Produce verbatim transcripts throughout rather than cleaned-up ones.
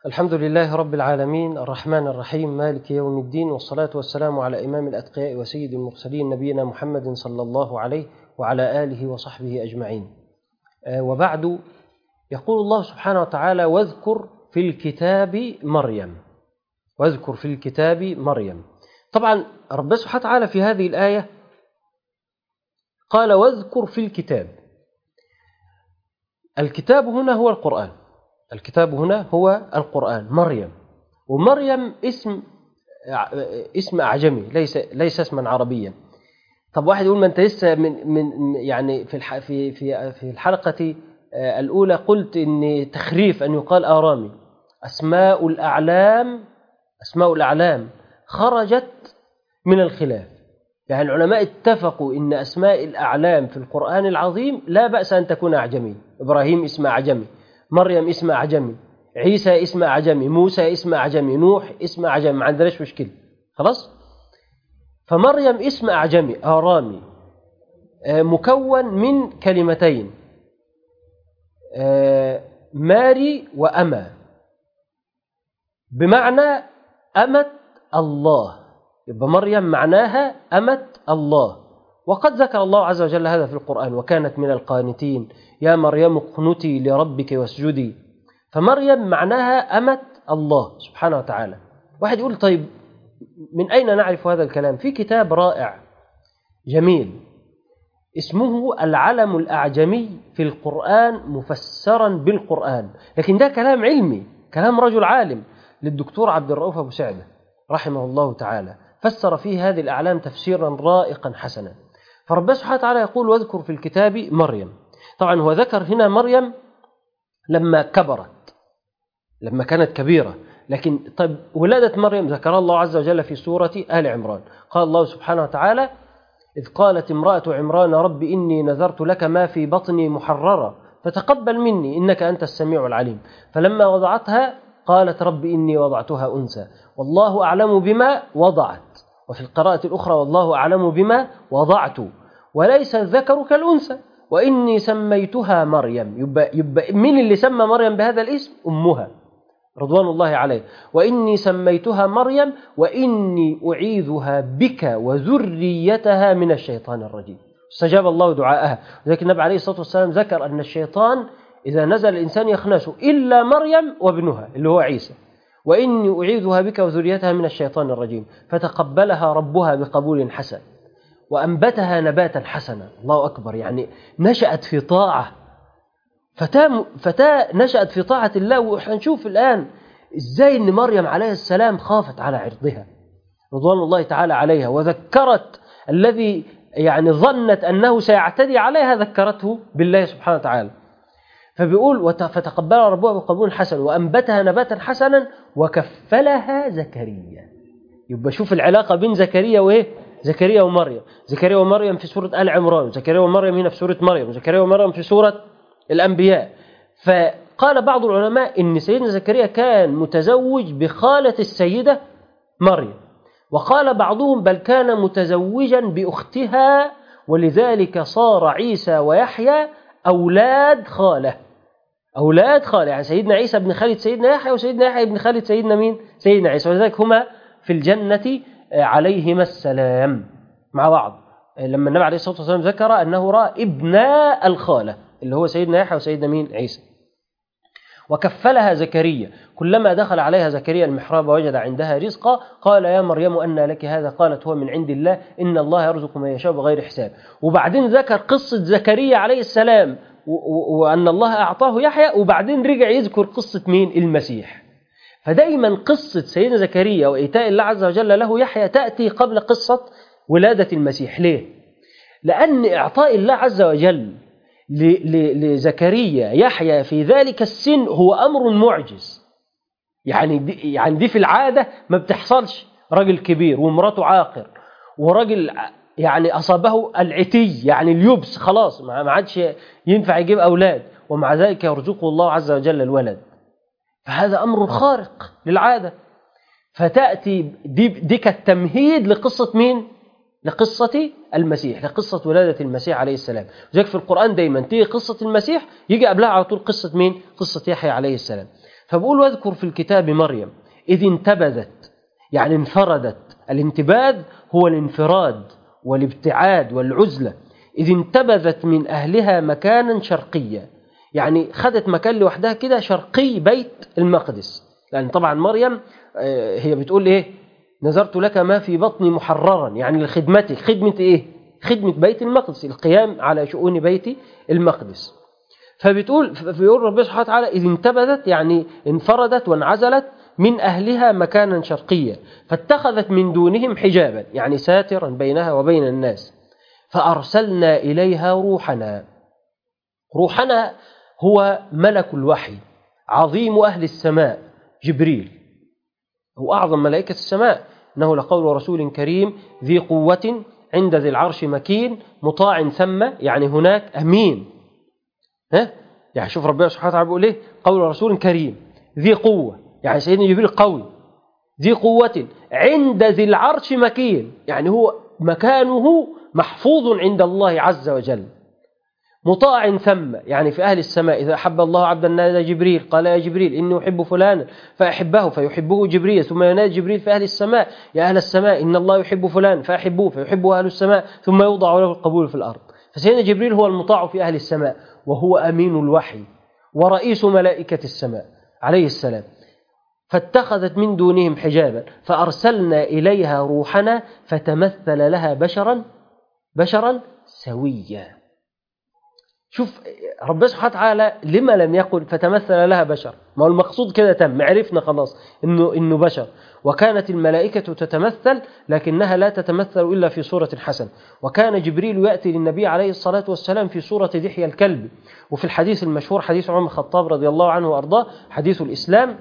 الحمد لله رب العالمين الرحمن الرحيم مالك يوم الدين، والصلاة والسلام على إمام الأتقياء وسيد المرسلين نبينا محمد صلى الله عليه وعلى آله وصحبه أجمعين. وبعد، يقول الله سبحانه وتعالى: واذكر في الكتاب مريم. واذكر في الكتاب مريم. طبعا ربنا سبحانه وتعالى في هذه الآية قال: واذكر في الكتاب. الكتاب هنا هو القرآن. الكتاب هنا هو القرآن. مريم، ومريم اسم اسم أعجمي، ليس ليس اسما عربيا. طب واحد يقول: ما أنت لسه من من يعني في في في في الحلقة الأولى قلت إن تخريف أن يقال آرامي. أسماء الأعلام أسماء الأعلام خرجت من الخلاف، يعني العلماء اتفقوا إن أسماء الأعلام في القرآن العظيم لا بأس أن تكون أعجمي. إبراهيم اسم أعجمي، مريم اسم أعجمي، عيسى اسم أعجمي، موسى اسم أعجمي، نوح اسم أعجمي، ما عندناش مشكلة خلاص. فمريم اسم أعجمي آرامي مكون من كلمتين، ماري وأما، بمعنى أمة الله. يبقى مريم معناها أمة الله، وقد ذكر الله عز وجل هذا في القرآن: وكانت من القانتين يا مريم اقنتي لربك واسجدي. فمريم معناها أمة الله سبحانه وتعالى. واحد يقول: طيب من أين نعرف هذا الكلام؟ في كتاب رائع جميل اسمه العلم الأعجمي في القرآن مفسرا بالقرآن، لكن ده كلام علمي، كلام رجل عالم للدكتور عبد الرؤوف أبو سعدة رحمه الله تعالى، فسر فيه هذه الأعلام تفسيرا رائقا حسنا. فربنا سبحانه وتعالى يقول: واذكر في الكتاب مريم. طبعا هو ذكر هنا مريم لما كبرت، لما كانت كبيرة، لكن طيب ولادة مريم ذكر الله عز وجل في سورة آل عمران. قال الله سبحانه وتعالى: إذ قالت امرأة عمران رب إني نذرت لك ما في بطني محررا فتقبل مني إنك أنت السميع العليم. فلما وضعتها قالت رب إني وضعتها أنثى والله أعلم بما وضعت، وفي القراءة الأخرى والله أعلم بما وضعت وليس الذكر كالأنثى وإني سميتها مريم. يبقى, يبقى من اللي سمى مريم بهذا الاسم؟ أمها رضوان الله عليه. وإني سميتها مريم وإني أعيذها بك وذريتها من الشيطان الرجيم. استجاب الله دعاءها. ذلك النبي عليه الصلاة والسلام ذكر أن الشيطان إذا نزل الإنسان يخنسه إلا مريم وابنها اللي هو عيسى. وإني أعيذها بك وذريتها من الشيطان الرجيم. فتقبلها ربها بقبول حسن وأنبتها نباتا حسنا. الله أكبر، يعني نشأت في طاعة، فتاة, فتاة نشأت في طاعة الله. وحنشوف الآن إزاي أن مريم عليه السلام خافت على عرضها رضوان الله تعالى عليها، وذكرت الذي يعني ظنت أنه سيعتدي عليها، ذكرته بالله سبحانه وتعالى. فبيقول: فتقبلها ربها بقبول حسن وأنبتها نباتا حسنا وكفلها زكريا. يبقى شوف العلاقة بين زكريا وإيه؟ زكريا ومريم. زكريا ومريم في سورة آل عمران، زكريا ومريم هنا في سورة مريم، زكريا ومريم في سورة الأنبياء. فقال بعض العلماء إن سيدنا زكريا كان متزوج بخالة السيدة مريم، وقال بعضهم بل كان متزوجا بأختها، ولذلك صار عيسى ويحيى أولاد خالة. أولاد خالة، يعني سيدنا عيسى ابن خالة سيدنا يحيى، وسيدنا يحيى ابن خالة سيدنا مين؟ سيدنا عيسى، ولذلك هما في الجنة عليهما السلام مع بعض. لما النبي عليه الصلاة والسلام ذكر أنه رأى ابناء الخالة اللي هو سيدنا يحيى وسيدنا مين؟ عيسى. وكفلها زكريا. كلما دخل عليها زكريا المحراب وجد عندها رزقا قال يا مريم أنى لك هذا؟ قالت هو من عند الله إن الله يرزق من يشاء بغير حساب. وبعدين ذكر قصة زكريا عليه السلام وأن الله أعطاه يحيى، وبعدين رجع يذكر قصة مين؟ المسيح. فدايما قصة سيدنا زكريا وإيتاء الله عز وجل له يحيى تأتي قبل قصة ولادة المسيح. ليه؟ لأن إعطاء الله عز وجل لزكريا يحيى في ذلك السن هو أمر معجز. يعني دي, يعني دي في العادة ما بتحصلش. راجل كبير ومراته عاقر، وراجل يعني أصابه العتي يعني اليبس، خلاص ما عادش ينفع يجيب أولاد، ومع ذلك يرزقه الله عز وجل الولد. فهذا أمر خارق للعادة. فتأتي دي, دي كالتمهيد لقصة مين؟ لقصة المسيح، لقصة ولادة المسيح عليه السلام. وذلك في القرآن دايما تيجي قصة المسيح يجي قبلها على طول قصة مين؟ قصة يحيى عليه السلام. فبقول واذكر في الكتاب مريم إذ انتبذت، يعني انفردت. الانتباذ هو الانفراد والابتعاد والعزلة. إذ انتبذت من أهلها مكانا شرقيا، يعني خدت مكان لوحدها كده شرقي بيت المقدس. لأن طبعا مريم هي بتقول إيه؟ نذرت لك ما في بطني محررا، يعني لخدمتك. خدمة إيه؟ خدمة بيت المقدس، القيام على شؤون بيت المقدس. فبتقول فبيقول ربنا سبحانه وتعالى إذ انتبذت، يعني انفردت وانعزلت من أهلها مكانا شرقيا، فاتخذت من دونهم حجابا، يعني ساترا بينها وبين الناس. فأرسلنا إليها روحنا. روحنا هو ملك الوحي، عظيم أهل السماء جبريل، هو أعظم ملائكة السماء. إنه لقول رسول كريم ذي قوة عند ذي العرش مكين مطاع ثم، يعني هناك أمين. ها؟ يعني شوف ربنا سبحانه وتعالى بيقول إيه؟ قول رسول كريم ذي قوة، يعني سيدنا جبريل قوي. ذي قوة عند ذي العرش مكين، يعني هو مكانه محفوظ عند الله عز وجل. مطاع ثم، يعني في أهل السماء إذا أحب الله عبدا نادى جبريل قال يا جبريل إني أحب فلانا فأحبه فيحبه جبريل، ثم ينادي جبريل في أهل السماء يا أهل السماء إن الله يحب فلان فأحبوه فيحبه أهل السماء، ثم يوضع له القبول في الأرض. فسيدنا جبريل هو المطاع في أهل السماء، وهو أمين الوحي ورئيس ملائكة السماء عليه السلام. فاتخذت من دونهم حجابا فأرسلنا إليها روحنا فتمثل لها بشرا بشرا سويا. شوف ربنا سبحانه وتعالى لما لم يقل فتمثل لها بشر؟ ما هو المقصود كده تم، عرفنا خلاص إنه إنه بشر. وكانت الملائكة تتمثل لكنها لا تتمثل إلا في صورة حسنة. وكان جبريل يأتي للنبي عليه الصلاة والسلام في صورة دحية الكلب. وفي الحديث المشهور حديث عمر الخطاب رضي الله عنه وأرضاه، حديث الإسلام،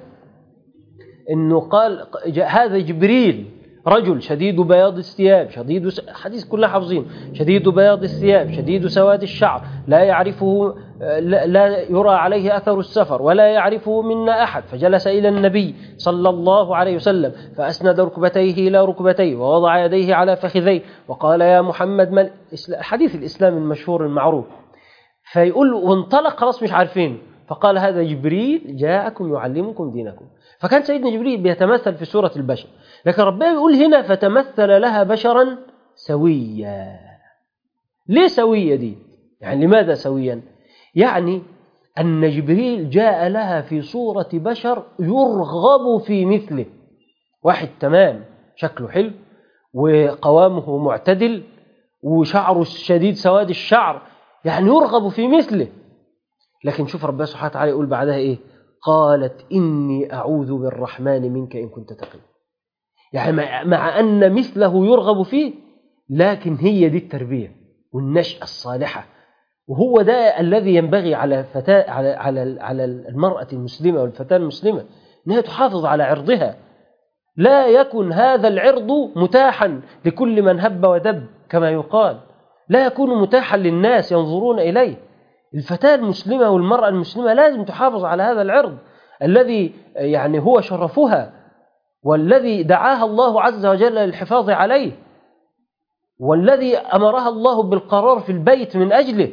إنه قال هذا جبريل رجل شديد بياض الثياب شديد س... حديث كلها حافظين، شديد بياض الثياب شديد سواد الشعر لا يعرفه، لا, لا يرى عليه أثر السفر ولا يعرفه منا أحد. فجلس إلى النبي صلى الله عليه وسلم فأسند ركبتيه إلى ركبتيه ووضع يديه على فخذيه وقال يا محمد من حديث الإسلام المشهور المعروف. فيقول وانطلق خلاص مش عارفين، فقال هذا جبريل جاءكم يعلمكم دينكم. فكان سيدنا جبريل بيتمثل في سورة البشر، لكن ربنا يقول هنا فتمثل لها بشرا سويا. ليه سوية دي؟ يعني لماذا سويا؟ يعني أن جبريل جاء لها في صورة بشر يرغب في مثله، واحد تمام شكله حلو وقوامه معتدل وشعره شديد سواد الشعر، يعني يرغب في مثله. لكن شوف ربنا سبحانه وتعالى يقول بعدها إيه؟ قالت إني أعوذ بالرحمن منك إن كنت تقي. يعني مع أن مثله يرغب فيه، لكن هي دي التربية والنشأة الصالحة. وهو ده الذي ينبغي على فتاة على على على المرأة المسلمة والفتاة المسلمة، أنها تحافظ على عرضها. لا يكن هذا العرض متاحا لكل من هب ودب كما يقال، لا يكون متاحا للناس ينظرون إليه. الفتاة المسلمة والمرأة المسلمة لازم تحافظ على هذا العرض الذي يعني هو شرفها، والذي دعاها الله عز وجل للحفاظ عليه، والذي أمرها الله بالقرار في البيت من أجله.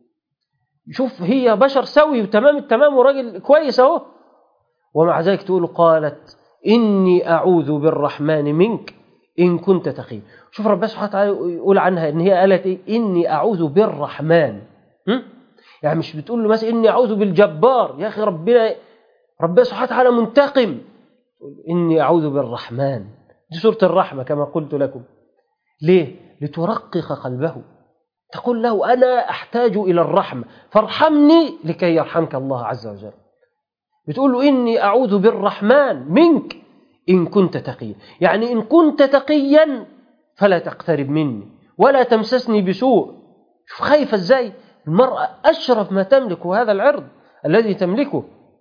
شوف هي بشر سوي وتمام التمام وراجل كويس اهو، ومع ذلك تقول قالت إني أعوذ بالرحمن منك إن كنت تقي. شوف ربنا سبحانه وتعالى يقول عنها إن هي قالت إيه؟ إني أعوذ بالرحمن. م? يعني مش بتقول له مثلا إني أعوذ بالجبار، يا أخي ربنا ربنا سبحانه وتعالى منتقم. إني أعوذ بالرحمن، دي سورة الرحمة كما قلت لكم. ليه؟ لترقق قلبه، تقول له أنا أحتاج إلى الرحمة فارحمني لكي يرحمك الله عز وجل. بتقول له إني أعوذ بالرحمن منك إن كنت تقيا، يعني إن كنت تقيا فلا تقترب مني ولا تمسسني بسوء. شوف خايفة إزاي المرأة، أشرف ما تملك هذا العرض الذي تملكه.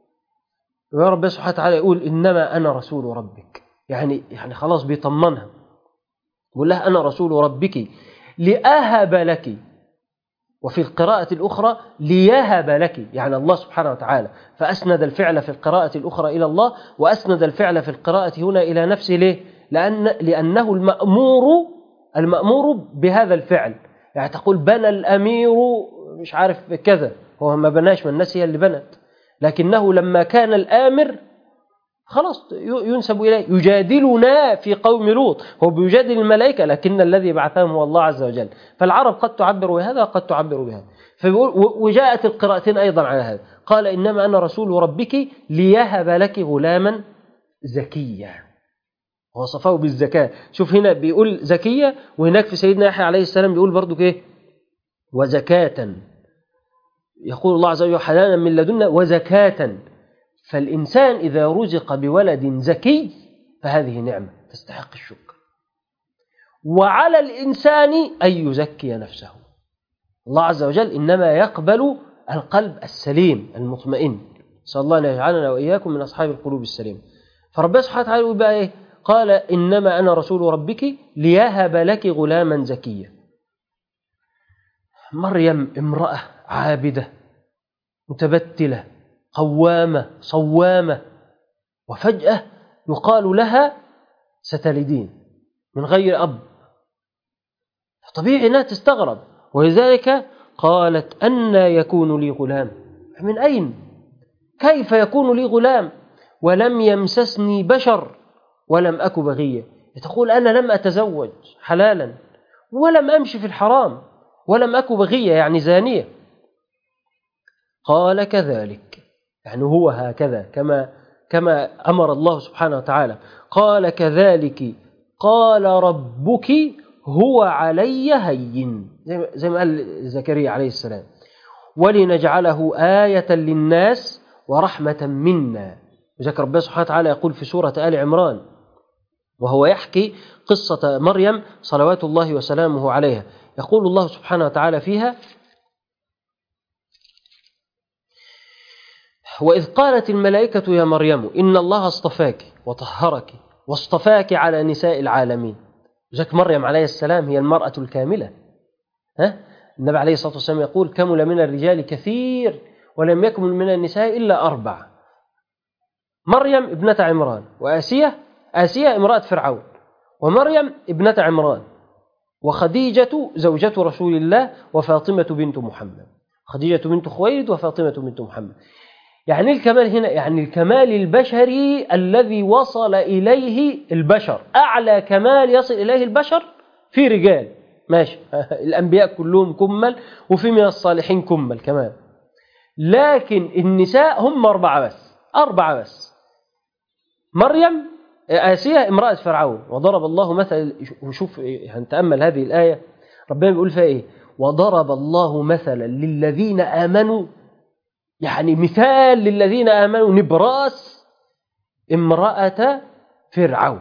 يا رب سبحانه وتعالى يقول إنما أنا رسول ربك، يعني يعني خلاص بيطمنها، يقول لها أنا رسول ربك لأهب لك، وفي القراءة الأخرى ليهب لك، يعني الله سبحانه وتعالى. فأسند الفعل في القراءة الأخرى إلى الله، وأسند الفعل في القراءة هنا إلى نفسه. ليه؟ لأن لأنه المأمور المأمور بهذا الفعل. يعني تقول بنى الأمير مش عارف كذا، هو ما بناش، من الناس هي اللي بنت. لكنه لما كان الآمر خلاص ينسب إليه. يجادلنا في قوم لوط، هو بيجادل الملائكة لكن الذي بعثهم هو الله عز وجل. فالعرب قد تعبر بهذا وقد تعبر بهذا. وجاءت القراءتين أيضا على هذا، قال إنما أنا رسول ربك ليهب لك غلاما زكيا، وصفه بالزكاة. شوف هنا بيقول زكية، وهناك في سيدنا يحيى عليه السلام بيقول برضو كيه وزكاة. يقول الله عز وجل حنانا من لدنا وزكاة. فالإنسان إذا رزق بولد زكي فهذه نعمة تستحق الشكر. وعلى الإنسان أن يزكي نفسه. الله عز وجل إنما يقبل القلب السليم المطمئن. نسأل الله أن يجعلنا وإياكم من أصحاب القلوب السليمة. فربنا سبحانه وتعالى يقول بقى إيه؟ قال إنما أنا رسول ربك ليهب لك غلاما زكيا. مريم امرأة عابدة متبتلة قوامة صوامة، وفجأة يقال لها ستلدين من غير أب. طبيعي أنها تستغرب، ولذلك قالت أن يكون لي غلام؟ من أين؟ كيف يكون لي غلام ولم يمسسني بشر ولم أك بغية؟ تقول أنا لم أتزوج حلالا ولم أمشي في الحرام ولم أك بغية، يعني زانية. قال كذلك، يعني هو هكذا كما كما أمر الله سبحانه وتعالى. قال كذلك قال ربك هو علي هين، زي ما قال زكريا عليه السلام، ولنجعله آية للناس ورحمة منا. وذكر ربنا سبحانه وتعالى يقول في سورة آل عمران وهو يحكي قصة مريم صلوات الله وسلامه عليها، يقول الله سبحانه وتعالى فيها: وإذ قالت الملائكة يا مريم إن الله اصطفاك وطهرك واصطفاك على نساء العالمين. ذاك مريم عليه السلام هي المرأة الكاملة. ها؟ النبي عليه الصلاة والسلام يقول: كمل من الرجال كثير ولم يكمل من النساء إلا أربع: مريم ابنة عمران، وآسية آسية امرأة فرعون، ومريم ابنة عمران، وخديجة زوجة رسول الله، وفاطمة بنت محمد. خديجة بنت خويلد وفاطمة بنت محمد. يعني الكمال هنا يعني الكمال البشري الذي وصل إليه البشر، أعلى كمال يصل إليه البشر في رجال ماشي الأنبياء كلهم كمل، وفي من الصالحين كمل كمان، لكن النساء هم أربعة بس أربعة بس مريم آسية امرأة فرعون. وضرب الله مثل، وشوف هنتأمل هذه الآية ربنا بيقول فيها إيه: وضرب الله مثلا للذين آمنوا، يعني مثال للذين آمنوا نبراس امرأة فرعون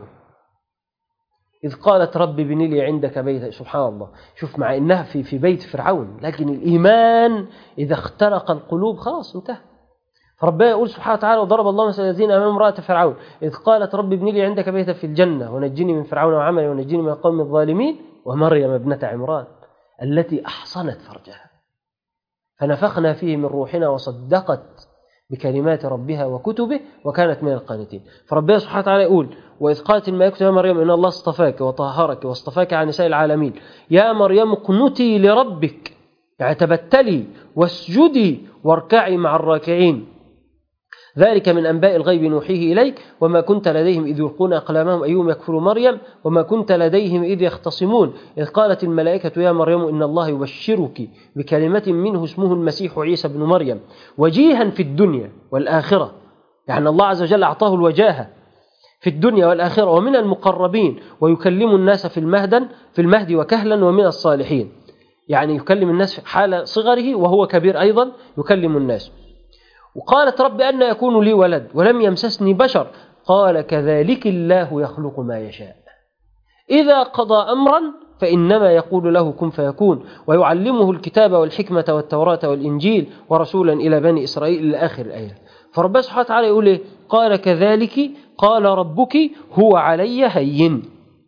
إذ قالت رب ابن لي عندك بيتا. سبحان الله، شوف مع إنها في في بيت فرعون، لكن الإيمان إذا اخترق القلوب خلاص انتهى. فربنا يقول سبحانه وتعالى: وضرب الله مثلا الذين آمنوا امرأة فرعون إذ قالت رب ابن لي عندك بيتا في الجنة ونجني من فرعون وعمله ونجني من القوم الظالمين، ومريم ابنة عمران التي أحصنت فرجها فنفخنا فيه من روحنا وصدقت بكلمات ربها وكتبه وكانت من القانتين. فربنا سبحانه وتعالى يقول: وإذ قالت الملائكة يا مريم إن الله اصطفاك وطهرك واصطفاك على نساء العالمين يا مريم اقنتي لربك، يعني تبتلي واسجدي واركعي مع الراكعين، ذلك من أنباء الغيب نوحيه إليك وما كنت لديهم إذ يلقون أقلامهم أيهم يكفر مريم وما كنت لديهم إذ يختصمون إذ قالت الملائكة يا مريم إن الله يبشرك بكلمة منه اسمه المسيح عيسى بن مريم وجيها في الدنيا والآخرة، يعني الله عز وجل أعطاه الوجاهة في الدنيا والآخرة ومن المقربين ويكلم الناس في المهد في المهد وكهلا ومن الصالحين، يعني يكلم الناس في حال صغره وهو كبير أيضا يكلم الناس. وقالت رب أن يكون لي ولد ولم يمسسني بشر، قال كذلك الله يخلق ما يشاء إذا قضى أمرا فإنما يقول له كن فيكون ويعلمه الكتاب والحكمة والتوراة والإنجيل ورسولا إلى بني إسرائيل إلى آخر الآية. فربنا سبحانه وتعالى يقول إيه؟ قال كذلك قال ربك هو علي هين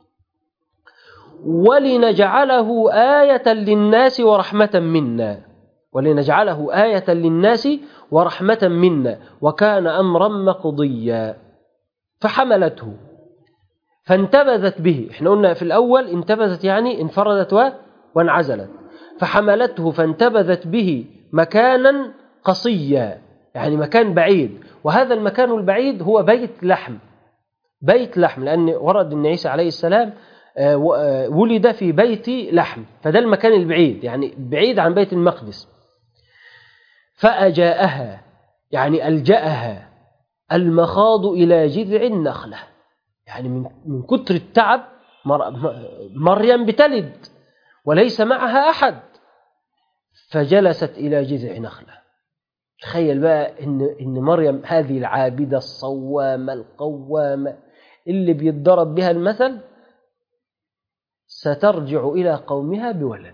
ولنجعله آية للناس ورحمة منا ولنجعله آية للناس ورحمة منا وكان أمرا مقضيا. فحملته فانتبذت به، احنا قلنا في الأول انتبذت يعني انفردت وانعزلت، فحملته فانتبذت به مكانا قصيا، يعني مكان بعيد، وهذا المكان البعيد هو بيت لحم، بيت لحم، لأن ورد أن عيسى عليه السلام ولد في بيت لحم، فده المكان البعيد يعني بعيد عن بيت المقدس. فأجاءها يعني ألجأها المخاض إلى جذع النخلة، يعني من من كتر التعب مريم بتلد وليس معها أحد، فجلست إلى جذع نخلة. تخيل بقى إن إن مريم هذه العابدة الصوامة القوامة اللي بيتضرب بها المثل سترجع إلى قومها بولد.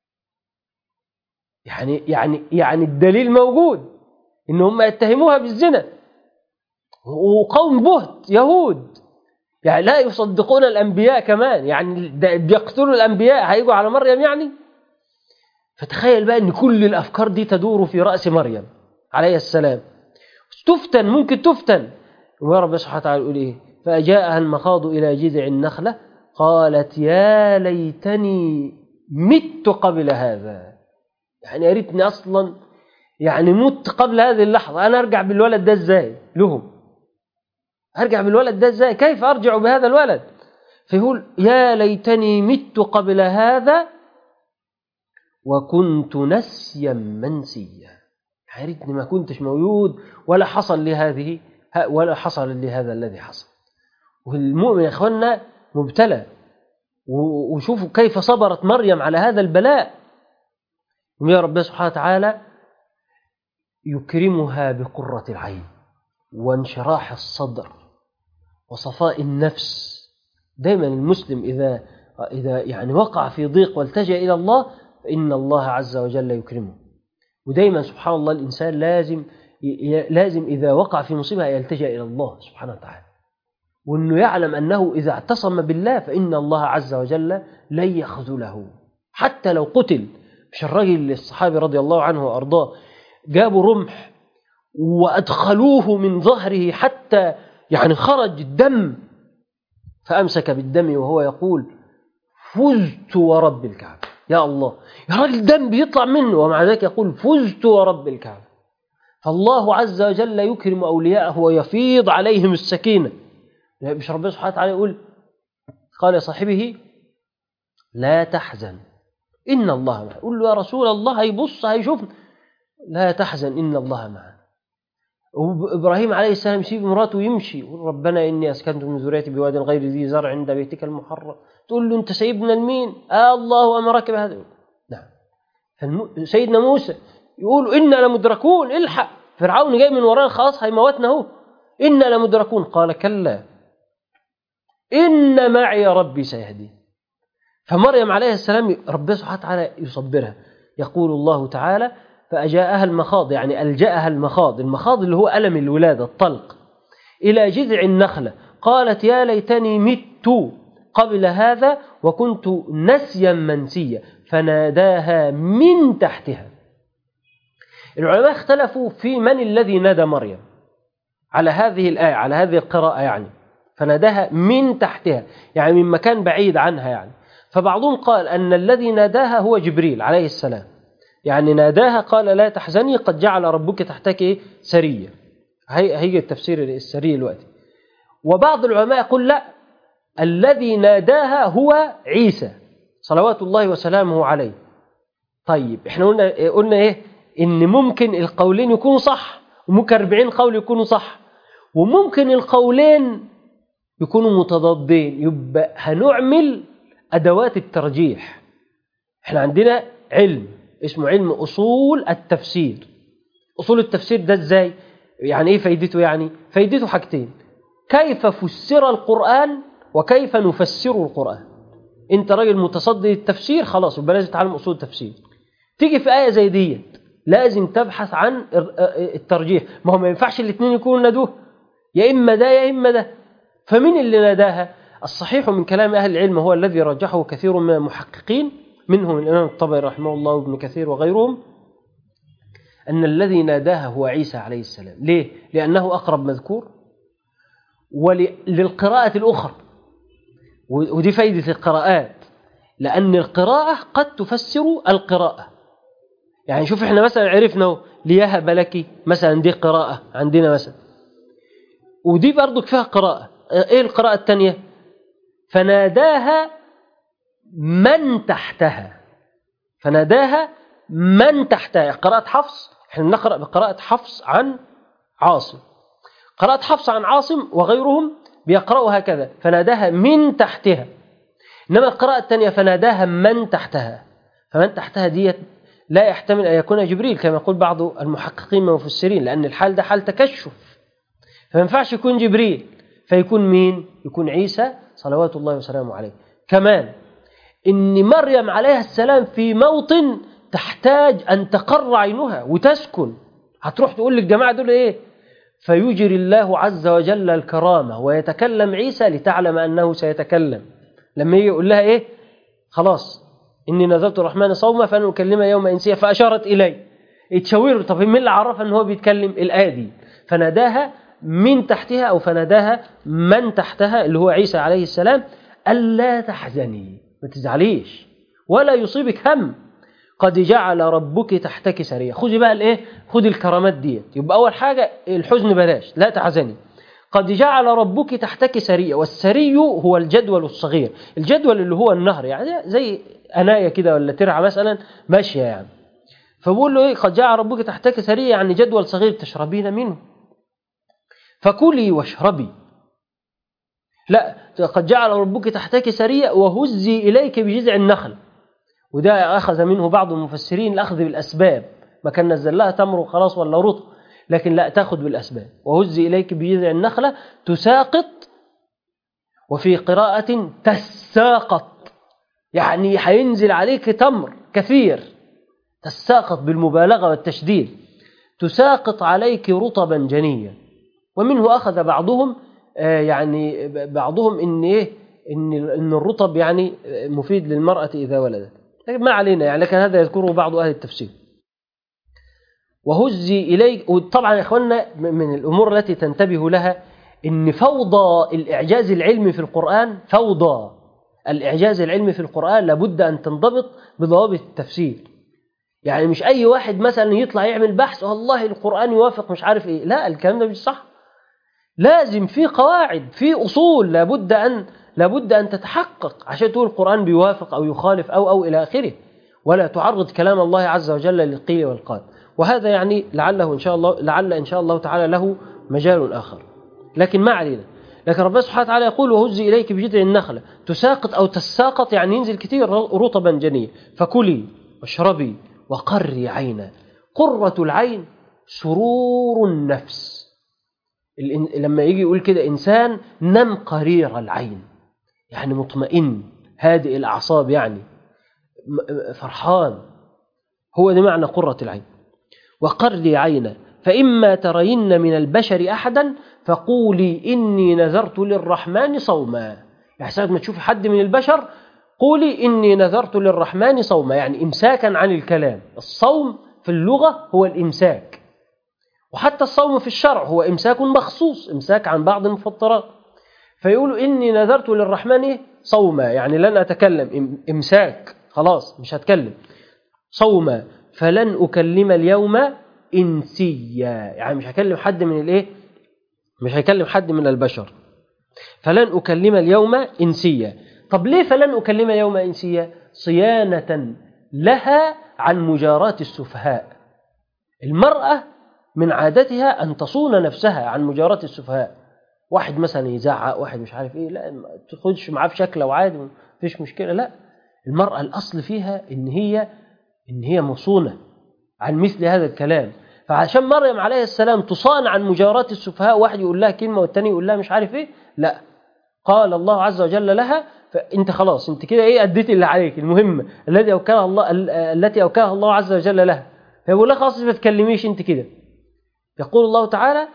يعني يعني يعني الدليل موجود إن هم يتهموها بالزنا، وقوم بهت يهود يعني لا يصدقون الأنبياء كمان، يعني بيقتلوا الأنبياء هيجوا على مريم يعني. فتخيل بقى إن كل الأفكار دي تدور في رأس مريم عليه السلام، تفتن ممكن تفتن. ورب سبحانه وتعالى يقول إيه؟ فأجاءها المخاض إلى جذع النخلة قالت يا ليتني مت قبل هذا، يعني يا ريتني أصلا يعني مت قبل هذه اللحظة، أنا أرجع بالولد ده إزاي لهم؟ أرجع بالولد ده إزاي؟ كيف أرجع بهذا الولد؟ فيقول يا ليتني مت قبل هذا وكنت نسيا منسيا، يا ريتني ما كنتش موجود ولا حصل لي هذه ولا حصل لي هذا الذي حصل. والمؤمن يا إخواننا مبتلى، وشوفوا كيف صبرت مريم على هذا البلاء. ويا رب سبحانه وتعالى يكرمها بقرة العين وانشراح الصدر وصفاء النفس. دائما المسلم إذا إذا يعني وقع في ضيق والتجأ إلى الله فإن الله عز وجل يكرمه. ودائما سبحان الله الإنسان لازم لازم إذا وقع في مصيبة يلتجأ إلى الله سبحانه وتعالى، وأنه يعلم أنه إذا اعتصم بالله فإن الله عز وجل لن يخذله حتى لو قتل. مش الرجل الصحابي رضي الله عنه وأرضاه جابوا رمح وأدخلوه من ظهره حتى يعني خرج الدم، فأمسك بالدم وهو يقول فزت ورب الكعبة. يا الله، يا راجل الدم بيطلع منه ومع ذلك يقول فزت ورب الكعبة. فالله عز وجل يكرم أولياءه ويفيض عليهم السكينة. مش ربنا سبحانه وتعالى يقول قال صاحبه لا تحزن إن الله معنا، قل له يا رسول الله هيبص هيشوفنا، لا تحزن إن الله معنا. وإبراهيم عليه السلام يسيب مراته ويمشي يقول ربنا إني أسكنت من ذريتي بواد غير ذي زرع عند بيتك المحرم، تقول له أنت سيبنا لمين؟ آه الله أمرك بهذا. نعم. سيدنا موسى يقول إنا لمدركون، الحق فرعون جاي من ورانا خلاص هيموتنا هو، إنا لمدركون. قال كلا إن معي ربي سيهدي. فمريم عليه السلام ربنا سبحانه وتعالى يصبرها. يقول الله تعالى فأجاءها المخاض يعني ألجأها المخاض، المخاض اللي هو ألم الولادة الطلق، إلى جذع النخلة قالت يا ليتني مت قبل هذا وكنت نسيا منسيا فناداها من تحتها. العلماء اختلفوا في من الذي نادى مريم على هذه الآية على هذه القراءة، يعني فناداها من تحتها يعني من مكان بعيد عنها يعني. فبعضهم قال أن الذي ناداها هو جبريل عليه السلام، يعني ناداها قال لا تحزني قد جعل ربك تحتك سرية، هي هي التفسير السري الوقت. وبعض العلماء يقول لا، الذي ناداها هو عيسى صلوات الله وسلامه عليه. طيب احنا قلنا قلنا ايه ان ممكن القولين يكونوا صح، وممكن أربعين قول يكونوا صح، وممكن القولين يكونوا متضادين، يبقى هنعمل أدوات الترجيح. احنا عندنا علم اسمه علم أصول التفسير. أصول التفسير ده ازاي؟ يعني ايه فايدته؟ يعني فايدته حاجتين: كيف فسر القرآن وكيف نفسر القرآن. انت راجل متصدي التفسير خلاص يبقى لازم تتعلم أصول التفسير. تيجي في آية زي دي لازم تبحث عن الترجيح، ما هو ما ينفعش الاثنين يكونوا نادوه، يا إما ده يا إما ده. فمن اللي ناداها؟ الصحيح من كلام أهل العلم هو الذي رجحه كثير من المحققين منهم الإمام الطبري رحمه الله وابن كثير وغيرهم، أن الذي ناداها هو عيسى عليه السلام. ليه؟ لأنه أقرب مذكور، وللقراءة الأخرى، ودي فايدة القراءات، لأن القراءة قد تفسر القراءة. يعني شوف احنا مثلا عرفنا ليهب لك مثلا، دي قراءة عندنا مثلا، ودي برضو فيها قراءة. ايه القراءة الثانية؟ فناداها من تحتها، فناداها من تحتها. قراءة حفص، احنا نقرأ بقراءة حفص عن عاصم، قراءة حفص عن عاصم وغيرهم بيقرأوا هكذا فناداها من تحتها. إنما القراءة الثانية فناداها من تحتها، فمن تحتها دي لا يحتمل أن يكون جبريل كما يقول بعض المحققين والمفسرين، لأن الحال ده حال تكشف، فما ينفعش يكون جبريل، فيكون مين؟ يكون عيسى صلوات الله وسلامه عليه. كمان إن مريم عليها السلام في موطن تحتاج أن تقر عينها وتسكن، هتروح تقول للجماعة دول إيه؟ فيجري الله عز وجل الكرامة ويتكلم عيسى لتعلم أنه سيتكلم. لما يجي يقول لها إيه؟ خلاص إني نذرت الرحمن صوما فأنا أكلمها يوم إنسيا، فأشارت إليه. يتشاور، طب مين اللي عرفها أنه بيتكلم؟ الآية دي. فناداها من تحتها أو فناداها من تحتها اللي هو عيسى عليه السلام ألا تحزني، ما تزعليش ولا يصيبك هم، قد جعل ربك تحتك سريا. خذي بقى الايه، خذي الكرامات ديت. يبقى اول حاجه الحزن بلاش، لا تحزني. قد جعل ربك تحتك سريا، والسري هو الجدول الصغير، الجدول اللي هو النهر، يعني زي انايه كده ولا ترعه مثلا ماشيه يعني. فبقول له ايه؟ قد جعل ربك تحتك سريا، يعني جدول صغير تشربين منه، فكلي واشربي. لا، قد جعل ربك تحتك سريا وهزي اليك بجذع النخل، وده أخذ منه بعض المفسرين الأخذ بالأسباب، ما كان نزل لها تمر وخلاص ولا رطب، لكن لا، تأخذ بالأسباب. وهزي إليك بجذع النخلة تساقط، وفي قراءة تساقط، يعني هينزل عليك تمر كثير، تساقط بالمبالغة والتشديد، تساقط عليك رطبا جنيا. ومنه أخذ بعضهم يعني بعضهم إن إيه إن إن الرطب يعني مفيد للمرأة إذا ولدت، لكن ما علينا يعني، لكن هذا يذكره بعض أهل التفسير. وهزي إليك. وطبعا يا إخواننا من الأمور التي تنتبه لها إن فوضى الإعجاز العلمي في القرآن، فوضى الإعجاز العلمي في القرآن لابد أن تنضبط بضوابط التفسير. يعني مش أي واحد مثلا يطلع يعمل بحث والله القرآن يوافق مش عارف إيه، لا، الكلام ده مش صح. لازم في قواعد، في أصول لابد أن لابد أن تتحقق عشان تقول القرآن بيوافق أو يخالف أو أو إلى آخره، ولا تعرض كلام الله عز وجل للقيل والقال. وهذا يعني لعله إن شاء الله لعل إن شاء الله تعالى له مجال آخر، لكن ما علينا. لكن ربنا سبحانه وتعالى يقول وهزي إليك بجذع النخلة تساقط أو تساقط، يعني ينزل كثير رطبا جنيا، فكلي واشربي وقري عينا. قرة العين سرور النفس. لما يجي يقول كده إنسان نم قرير العين، يعني مطمئن هادئ الأعصاب، يعني فرحان، هو ده معنى قرة العين. وقري عينا فإما ترين من البشر أحدا فقولي إني نذرت للرحمن صوما. يعني ساعة ما تشوف حد من البشر قولي إني نذرت للرحمن صوما، يعني إمساكا عن الكلام. الصوم في اللغة هو الإمساك، وحتى الصوم في الشرع هو إمساك مخصوص، إمساك عن بعض المفطرات. فيقولوا إني نذرت للرحمن صوما، يعني لن أتكلم، إمساك، خلاص مش هتكلم. صوما فلن أكلم اليوم إنسيا، يعني مش هكلم حد من الإيه؟ مش هكلم حد من البشر. فلن أكلم اليوم إنسيا. طب ليه فلن أكلم اليوم إنسيا؟ صيانة لها عن مجاراة السفهاء. المرأة من عادتها أن تصون نفسها عن مجاراة السفهاء. واحد مثلا يزعق، واحد مش عارف إيه، لا ما تخدش معاه بشكله وعادي مفيش مشكلة، لا، المرأة الأصل فيها إن هي إن هي مصونة عن مثل هذا الكلام. فعشان مريم عليه السلام تصان عن مجاراة السفهاء، واحد يقول لها كلمة والتاني يقول لها مش عارف إيه، لا، قال الله عز وجل لها فأنت خلاص أنت كده إيه أديت اللي عليك، المهمة الذي أوكلها الله التي أوكلها الله عز وجل لها. فيقول لها خلاص ما تكلميش أنت كده. يقول الله تعالى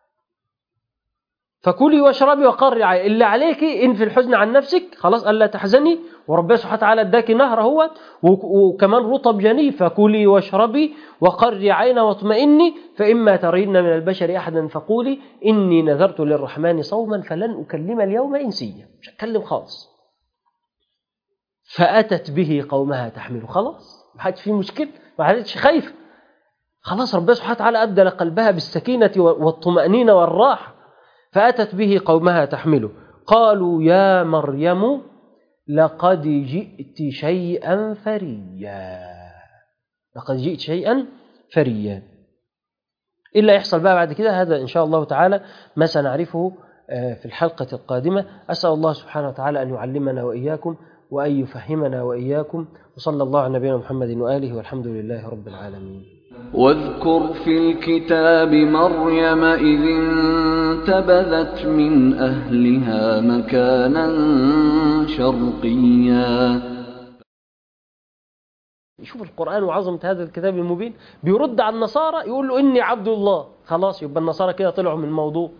فكلي واشربي وقري عينك، اللي عليك إن في الحزن عن نفسك خلاص ألا تحزني، وربنا سبحانه وتعالى اداكي نهر هو وكمان رطب جني، فكلي واشربي وقري عينا واطمئني، فإما ترين من البشر أحدا فقولي إني نذرت للرحمن صوما فلن أكلم اليوم إنسيا، مش هتكلم خالص. فأتت به قومها تحمله، خلاص ما حدش فيه مشكلة، ما عادتش خايفة، خلاص ربنا سبحانه وتعالى أبدل قلبها بالسكينة والطمأنينة والراحة، فأتت به قومها تحمله. قالوا يا مريم لقد جئت شيئا فريا، لقد جئت شيئا فريا. إلا يحصل بقى بعد كده، هذا إن شاء الله تعالى ما سنعرفه في الحلقة القادمة. أسأل الله سبحانه وتعالى أن يعلمنا وإياكم وأن يفهمنا وإياكم، وصلى الله على نبينا محمد وآله، والحمد لله رب العالمين. واذكر في الكتاب مريم إذ انتبذت من أهلها مكانا شرقيا. يشوف القرآن وعظمة هذا الكتاب المبين، بيرد على النصارى يقول له إني عبد الله، خلاص يبقى النصارى كده طلعوا من الموضوع.